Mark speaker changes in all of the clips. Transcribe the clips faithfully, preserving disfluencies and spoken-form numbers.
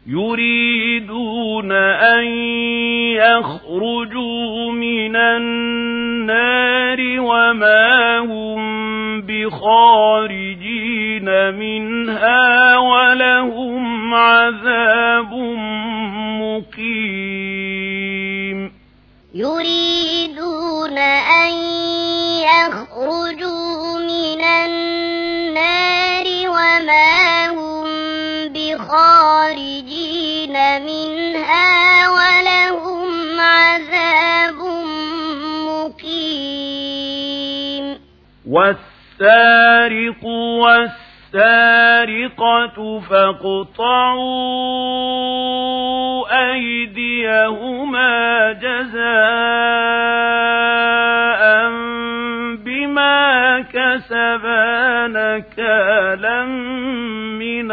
Speaker 1: يريدون أن يخرجوا من النار وما هم بخارجين منها ولهم عذاب مقيم
Speaker 2: يريدون أن يخرجوا من النار وما هم بخارجين منها ولهم عذاب مقيم
Speaker 1: والسارق والسارقة فاقطعوا أيديهما جزاء بما كسبا نكالا من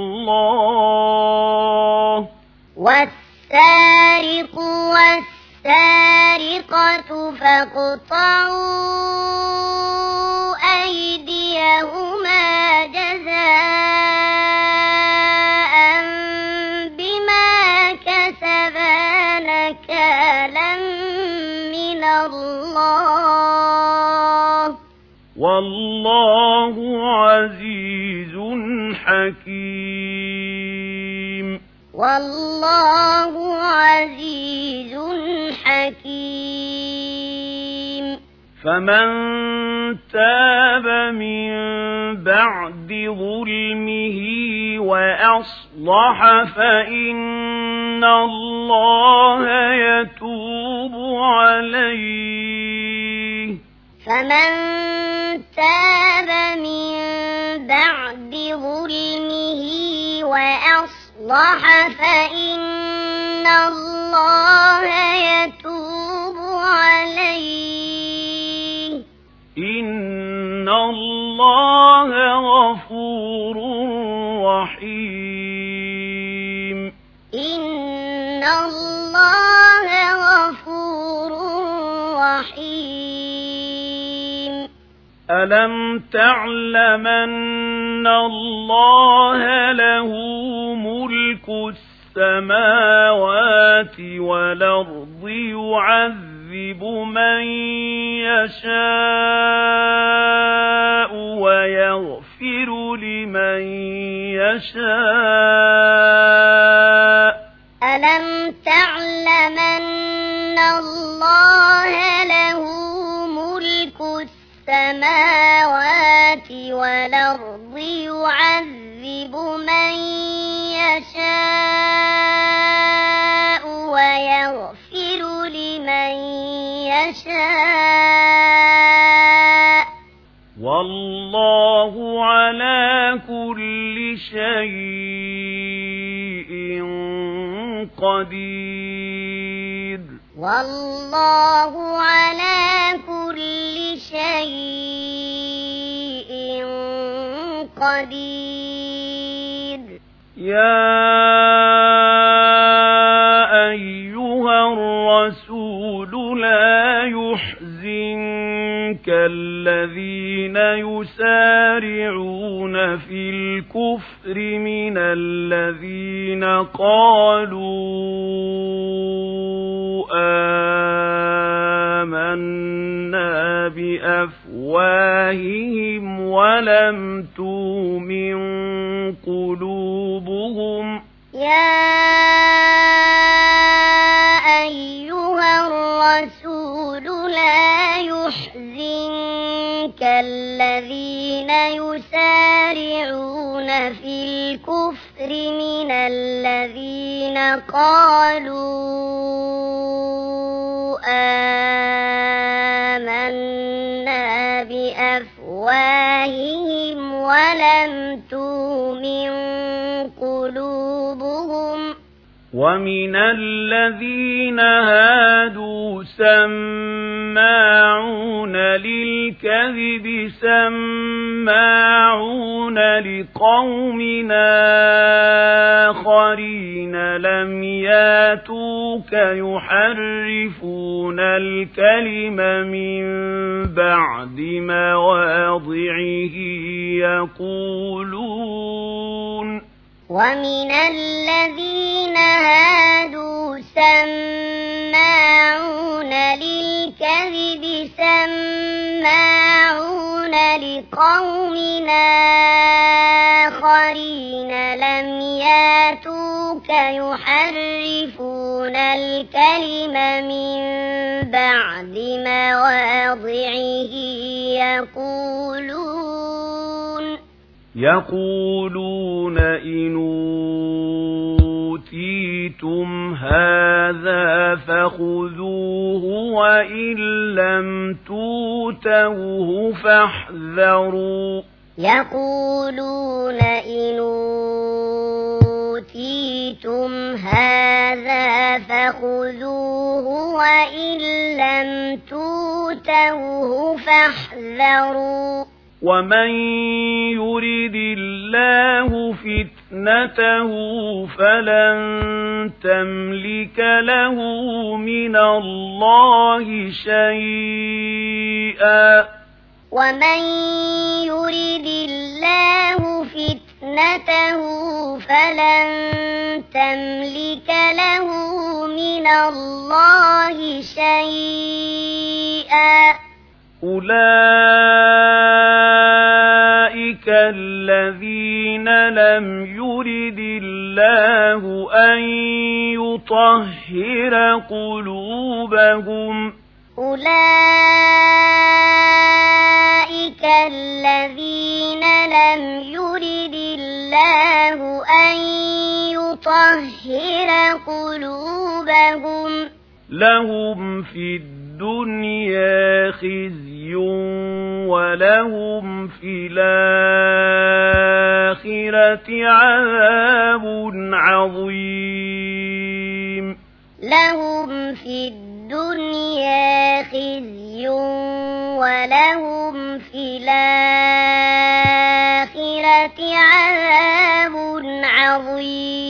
Speaker 1: الله
Speaker 2: والسارق والسارقة فاقطعوا أيديهما جزاء بما كسبا نكالا من الله
Speaker 1: والله عزيز حكيم
Speaker 2: والله عزيز حكيم
Speaker 1: فمن تاب من بعد ظلمه وأصلح فإن الله يتوب عليه
Speaker 2: فمن تاب من بعد ظلمه وأصلح فإن الله يتوب عليه
Speaker 1: إن الله غفور رحيم
Speaker 2: إن الله غفور رحيم
Speaker 1: ألم تعلم أن الله له ملك السماوات والأرض يعذب من يشاء ويغفر لمن يشاء
Speaker 2: ألم تعلم أن الله له ملك السماوات والأرض يعذب من يشاء ويغفر لمن يشاء
Speaker 1: والله على كل شيء قدير
Speaker 2: والله على كل شيء قدير
Speaker 1: يا أيها الرسول لا يحزنك الذين يسارعون في الكفر من الذين قالوا آمنا بأفواههم ولم تؤمن قلوبهم
Speaker 2: يا أيها الرسول لا يحزنك الذين يسارعون في الكفر من الذين قالوا آمنا بأفواههم ولم تؤمن قلوبهم
Speaker 1: ومن الذين هادوا سماعون للكذب سماعون لقوم آخرين لم ياتوك يحرفون الكلم من بعد مواضعه يقولون
Speaker 2: ومن الذين قوم آخرين لم ياتوك يحرفون الكلم من بعد مواضعه يقولون
Speaker 1: يقولون إن أوتيتم هذا فخذوه وإن لم توتوه فاحذروا
Speaker 2: يقولون إن أوتيتم هذا فخذوه وإن لم توتوه فاحذروا
Speaker 1: ومن يرد الله فتنته فلن تملك له من الله شيئا
Speaker 2: ومن يرد الله فتنته فلن تملك له من الله شيئا
Speaker 1: أولئك الذين لم يرد الله أن يطهر قلوبهم
Speaker 2: أولئك الذين لم يرد الله أن يطهر قلوبهم
Speaker 1: لهم في الدنيا خزي ولهم في الآخرة عذاب عظيم
Speaker 2: لهم في الدنيا خزي ولهم في الآخرة عذاب عظيم